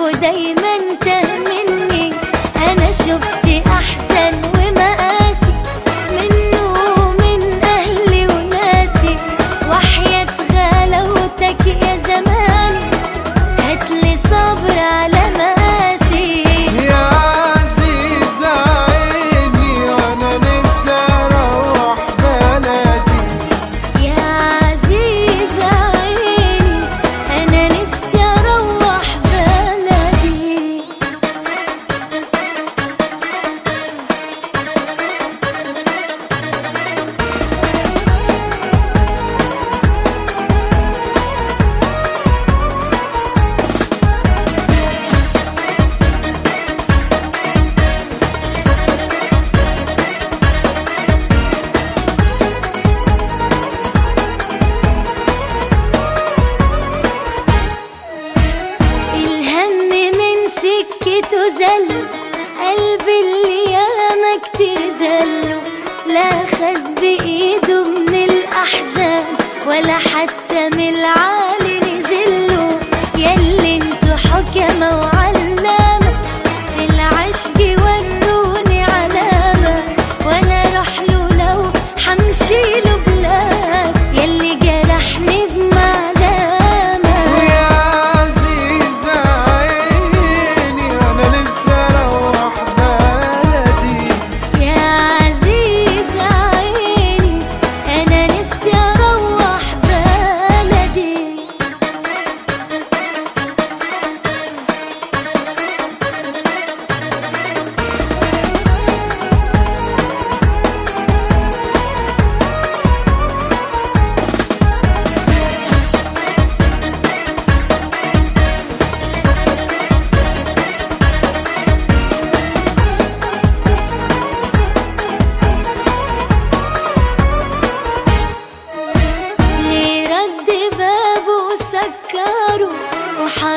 ودايما تهمني. انا شفت احسن ومقاسي منه ومن اهلي وناسي، وحياة غلاوتك يا زماني هاتلي صبر على مقاسي. يا عزيز عيني وانا نفسي اروح بلدي. يا عزيز عيني انا نفسي اروح بلدي. الهم من سكته زل، قلبي اللي ياما كتير زله، لا خد بإيده من الأحزان ولا حتى من العالي نزله. ياللي انتوا حكمة وعلامة في العشق وروني علامة، وانا اروح له لو حمشي له بلاد. ياللي جرحني بمعلامة. ويا عزيز عيني وانا نفسي اروح بلدي. يا عزيز عيني أنا نفسي أروح بلدي. ليه رد بابه وسكره